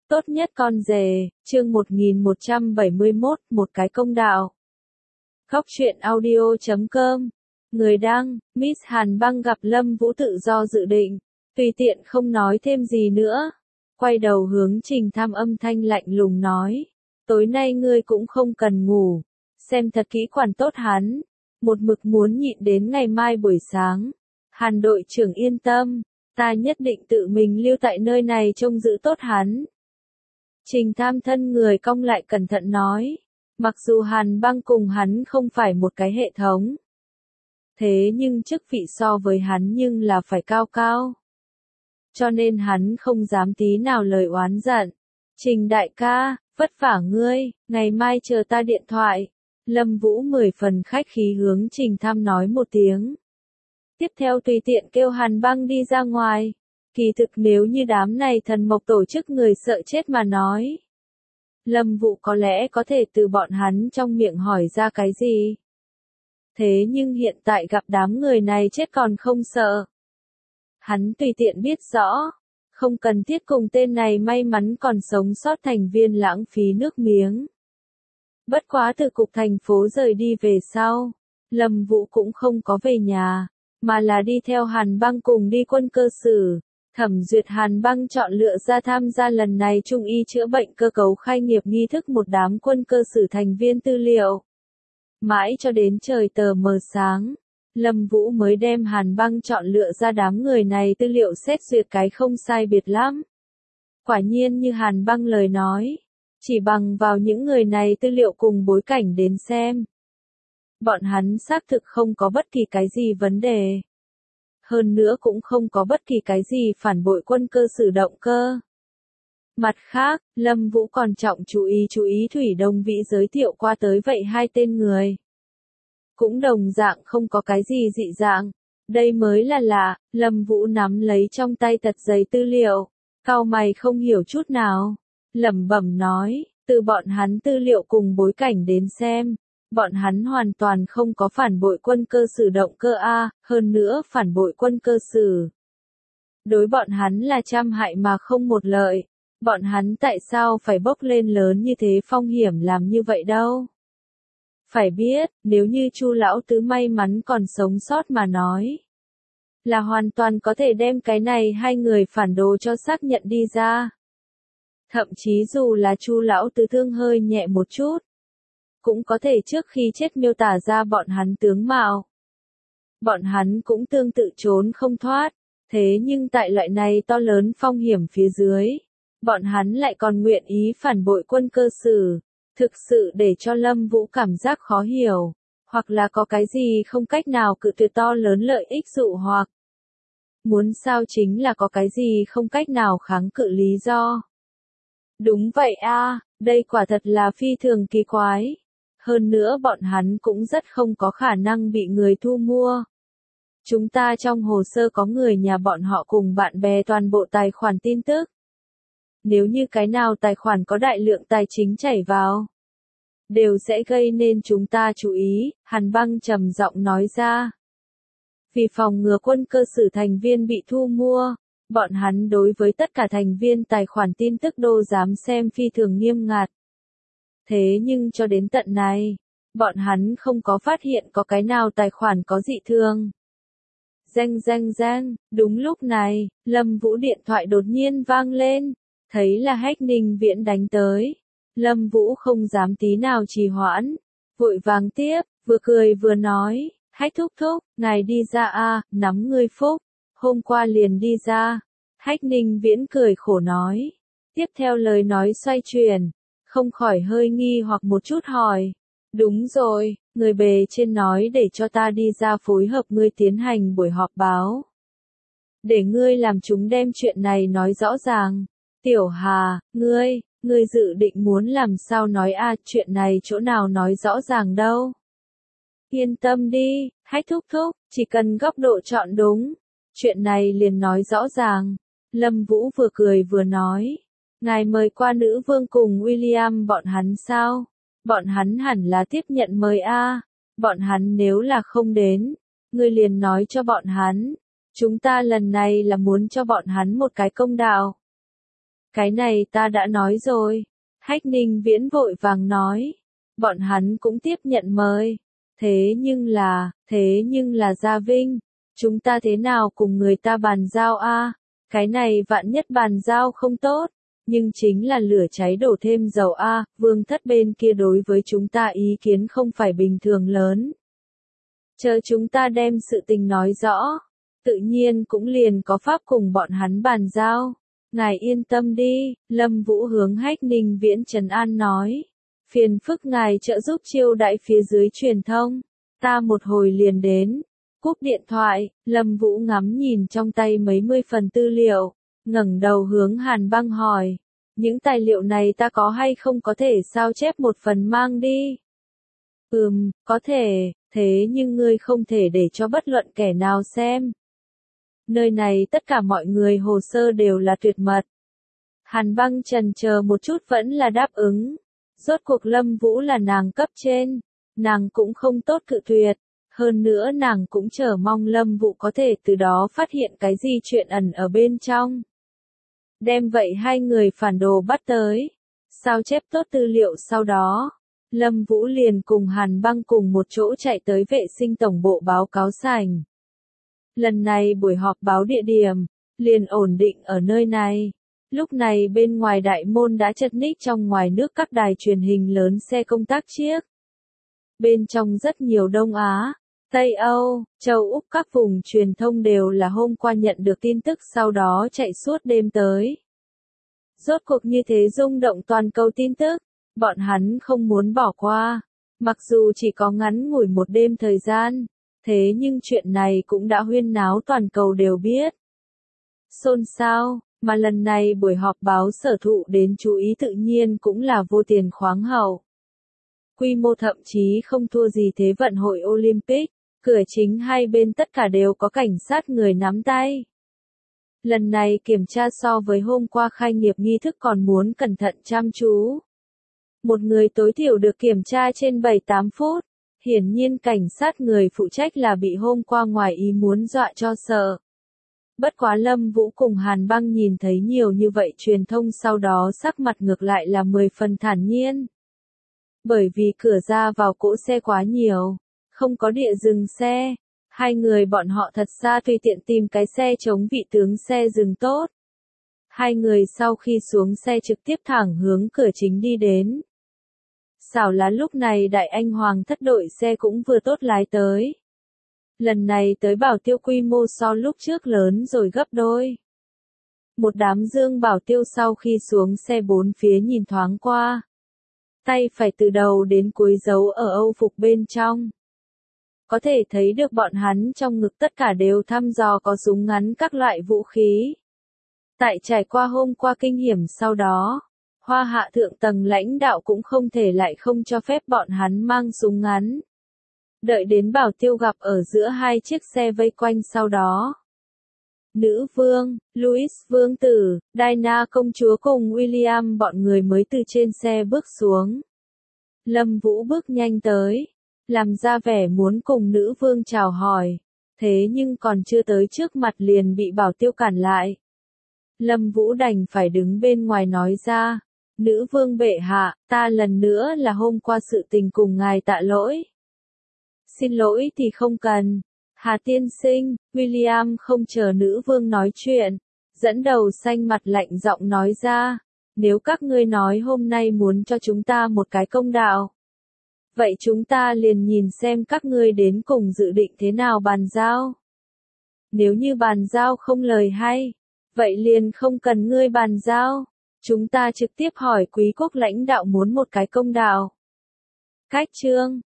Tốt nhất con rể, chương 1171, một cái công đạo. Góc truyện audio.com. Người đăng, Miss Hàn Băng gặp Lâm Vũ tự do dự định, tùy tiện không nói thêm gì nữa. Quay đầu hướng Trình Tham âm thanh lạnh lùng nói, tối nay ngươi cũng không cần ngủ, xem thật kỹ quản tốt hắn, một mực muốn nhịn đến ngày mai buổi sáng. Hàn đội trưởng yên tâm, ta nhất định tự mình lưu tại nơi này trông giữ tốt hắn. Trình Tham thân người cong lại cẩn thận nói, mặc dù Hàn Băng cùng hắn không phải một cái hệ thống, thế nhưng chức vị so với hắn nhưng là phải cao cao. Cho nên hắn không dám tí nào lời oán giận. Trình đại ca, vất vả ngươi, ngày mai chờ ta điện thoại. Lâm Vũ 10 phần khách khí hướng Trình Tham nói một tiếng. Tiếp theo tùy tiện kêu Hàn Băng đi ra ngoài. Kỳ thực nếu như đám này thần mộc tổ chức người sợ chết mà nói, Lâm Vũ có lẽ có thể từ bọn hắn trong miệng hỏi ra cái gì. Thế nhưng hiện tại gặp đám người này chết còn không sợ. Hắn tùy tiện biết rõ, không cần thiết cùng tên này may mắn còn sống sót thành viên lãng phí nước miếng. Bất quá từ cục thành phố rời đi về sau, Lâm Vũ cũng không có về nhà, mà là đi theo Hàn Băng cùng đi quân cơ sử. Thẩm duyệt Hàn Băng chọn lựa ra tham gia lần này trung y chữa bệnh cơ cấu khai nghiệp nghi thức một đám quân cơ sử thành viên tư liệu. Mãi cho đến trời tờ mờ sáng, Lâm Vũ mới đem Hàn Băng chọn lựa ra đám người này tư liệu xét duyệt cái không sai biệt lắm. Quả nhiên như Hàn Băng lời nói, chỉ bằng vào những người này tư liệu cùng bối cảnh đến xem, bọn hắn xác thực không có bất kỳ cái gì vấn đề. Hơn nữa cũng không có bất kỳ cái gì phản bội quân cơ sử động cơ. Mặt khác, Lâm Vũ còn trọng chú ý Thủy Đông Vĩ giới thiệu qua tới vậy hai tên người. Cũng đồng dạng không có cái gì dị dạng. Đây mới là lạ. Lâm Vũ nắm lấy trong tay tật giấy tư liệu, cau mày không hiểu chút nào, lẩm bẩm nói, từ bọn hắn tư liệu cùng bối cảnh đến xem, bọn hắn hoàn toàn không có phản bội quân cơ sử động cơ A, hơn nữa phản bội quân cơ sử. Đối bọn hắn là trăm hại mà không một lợi, bọn hắn tại sao phải bốc lên lớn như thế phong hiểm làm như vậy đâu? Phải biết, nếu như Chu lão tứ may mắn còn sống sót mà nói, là hoàn toàn có thể đem cái này hai người phản đồ cho xác nhận đi ra. Thậm chí dù là Chu lão tứ thương hơi nhẹ một chút, cũng có thể trước khi chết miêu tả ra bọn hắn tướng mạo. Bọn hắn cũng tương tự trốn không thoát, thế nhưng tại loại này to lớn phong hiểm phía dưới, bọn hắn lại còn nguyện ý phản bội quân cơ sử, thực sự để cho Lâm Vũ cảm giác khó hiểu, hoặc là có cái gì không cách nào cự tuyệt to lớn lợi ích dụ hoặc. Muốn sao chính là có cái gì không cách nào kháng cự lý do. Đúng vậy a, đây quả thật là phi thường kỳ quái. Hơn nữa bọn hắn cũng rất không có khả năng bị người thu mua. Chúng ta trong hồ sơ có người nhà bọn họ cùng bạn bè toàn bộ tài khoản tin tức. Nếu như cái nào tài khoản có đại lượng tài chính chảy vào, đều sẽ gây nên chúng ta chú ý, Hàn Băng trầm giọng nói ra. Vì phòng ngừa quân cơ sử thành viên bị thu mua, bọn hắn đối với tất cả thành viên tài khoản tin tức đô dám xem phi thường nghiêm ngặt. Thế nhưng cho đến tận này, bọn hắn không có phát hiện có cái nào tài khoản có dị thường. Reng, đúng lúc này, Lâm Vũ điện thoại đột nhiên vang lên, thấy là Hách Ninh Viễn đánh tới. Lâm Vũ không dám tí nào trì hoãn, vội vàng tiếp, vừa cười vừa nói, Hách thúc thúc, ngài đi ra a, nắm ngươi phúc, hôm qua liền đi ra. Hách Ninh Viễn cười khổ nói, tiếp theo lời nói xoay chuyển, không khỏi hơi nghi hoặc một chút hỏi, đúng rồi, người bề trên nói để cho ta đi ra phối hợp ngươi tiến hành buổi họp báo. Để ngươi làm chúng đem chuyện này nói rõ ràng. Tiểu Hà, ngươi dự định muốn làm sao nói a, chuyện này chỗ nào nói rõ ràng đâu. Yên tâm đi, Hách thúc thúc, chỉ cần góc độ chọn đúng, chuyện này liền nói rõ ràng. Lâm Vũ vừa cười vừa nói, ngài mời qua nữ vương cùng William bọn hắn sao? Bọn hắn hẳn là tiếp nhận mời a. Bọn hắn nếu là không đến, ngươi liền nói cho bọn hắn, chúng ta lần này là muốn cho bọn hắn một cái công đạo. Cái này ta đã nói rồi. Hách Ninh Viễn vội vàng nói. Bọn hắn cũng tiếp nhận mời. Thế nhưng là Gia Vinh. Chúng ta thế nào cùng người ta bàn giao a? Cái này vạn nhất bàn giao không tốt. Nhưng chính là lửa cháy đổ thêm dầu a, Vương Thất bên kia đối với chúng ta ý kiến không phải bình thường lớn. Chờ chúng ta đem sự tình nói rõ, tự nhiên cũng liền có pháp cùng bọn hắn bàn giao. Ngài yên tâm đi, Lâm Vũ hướng Hách Ninh Viễn trấn an nói. Phiền phức ngài trợ giúp chiêu đãi phía dưới truyền thông. Ta một hồi liền đến. Cúp điện thoại, Lâm Vũ ngắm nhìn trong tay mấy mươi phần tư liệu, ngẩng đầu hướng Hàn Băng hỏi. Những tài liệu này ta có hay không có thể sao chép một phần mang đi? Có thể, thế nhưng ngươi không thể để cho bất luận kẻ nào xem. Nơi này tất cả mọi người hồ sơ đều là tuyệt mật. Hàn Băng chần chờ một chút vẫn là đáp ứng. Rốt cuộc Lâm Vũ là nàng cấp trên, nàng cũng không tốt cự tuyệt. Hơn nữa nàng cũng chờ mong Lâm Vũ có thể từ đó phát hiện cái gì chuyện ẩn ở bên trong. Đem vậy hai người phản đồ bắt tới. Sao chép tốt tư liệu sau đó. Lâm Vũ liền cùng Hàn Băng cùng một chỗ chạy tới vệ sinh tổng bộ báo cáo sảnh. Lần này buổi họp báo địa điểm, liền ổn định ở nơi này. Lúc này bên ngoài đại môn đã chật ních trong ngoài nước các đài truyền hình lớn xe công tác chiếc. Bên trong rất nhiều Đông Á, Tây Âu, châu Úc các vùng truyền thông đều là hôm qua nhận được tin tức sau đó chạy suốt đêm tới. Rốt cuộc như thế rung động toàn cầu tin tức, bọn hắn không muốn bỏ qua. Mặc dù chỉ có ngắn ngủi một đêm thời gian, thế nhưng chuyện này cũng đã huyên náo toàn cầu đều biết. Xôn xao, mà lần này buổi họp báo sở thụ đến chú ý tự nhiên cũng là vô tiền khoáng hậu. Quy mô thậm chí không thua gì Thế vận hội Olympic, cửa chính hai bên tất cả đều có cảnh sát người nắm tay. Lần này kiểm tra so với hôm qua khai nghiệp nghi thức còn muốn cẩn thận chăm chú. Một người tối thiểu được kiểm tra trên 7-8 phút, hiển nhiên cảnh sát người phụ trách là bị hôm qua ngoài ý muốn dọa cho sợ. Bất quá Lâm Vũ cùng Hàn Băng nhìn thấy nhiều như vậy truyền thông sau đó sắc mặt ngược lại là 10 phần thản nhiên. Bởi vì cửa ra vào cỗ xe quá nhiều, không có địa dừng xe, hai người bọn họ thật ra tùy tiện tìm cái xe chống vị tướng xe dừng tốt. Hai người sau khi xuống xe trực tiếp thẳng hướng cửa chính đi đến. Xảo là lúc này Đại Anh Hoàng thất đội xe cũng vừa tốt lái tới. Lần này tới Bảo Tiêu quy mô so lúc trước lớn rồi gấp đôi. Một đám dương Bảo Tiêu sau khi xuống xe bốn phía nhìn thoáng qua. Tay phải từ đầu đến cuối giấu ở âu phục bên trong. Có thể thấy được bọn hắn trong ngực tất cả đều thăm dò có súng ngắn các loại vũ khí. Tại trải qua hôm qua kinh hiểm sau đó, Hoa Hạ thượng tầng lãnh đạo cũng không thể lại không cho phép bọn hắn mang súng ngắn. Đợi đến Bảo Tiêu gặp ở giữa hai chiếc xe vây quanh sau đó. Nữ vương, Louis vương tử, Diana công chúa cùng William bọn người mới từ trên xe bước xuống. Lâm Vũ bước nhanh tới, làm ra vẻ muốn cùng nữ vương chào hỏi, thế nhưng còn chưa tới trước mặt liền bị Bảo Tiêu cản lại. Lâm Vũ đành phải đứng bên ngoài nói ra, nữ vương bệ hạ, ta lần nữa là hôm qua sự tình cùng ngài tạ lỗi. Xin lỗi thì không cần. Hà tiên sinh, William không chờ nữ vương nói chuyện, dẫn đầu xanh mặt lạnh giọng nói ra, nếu các ngươi nói hôm nay muốn cho chúng ta một cái công đạo. Vậy chúng ta liền nhìn xem các ngươi đến cùng dự định thế nào bàn giao. Nếu như bàn giao không lời hay, vậy liền không cần ngươi bàn giao. Chúng ta trực tiếp hỏi quý quốc lãnh đạo muốn một cái công đạo. Cách chương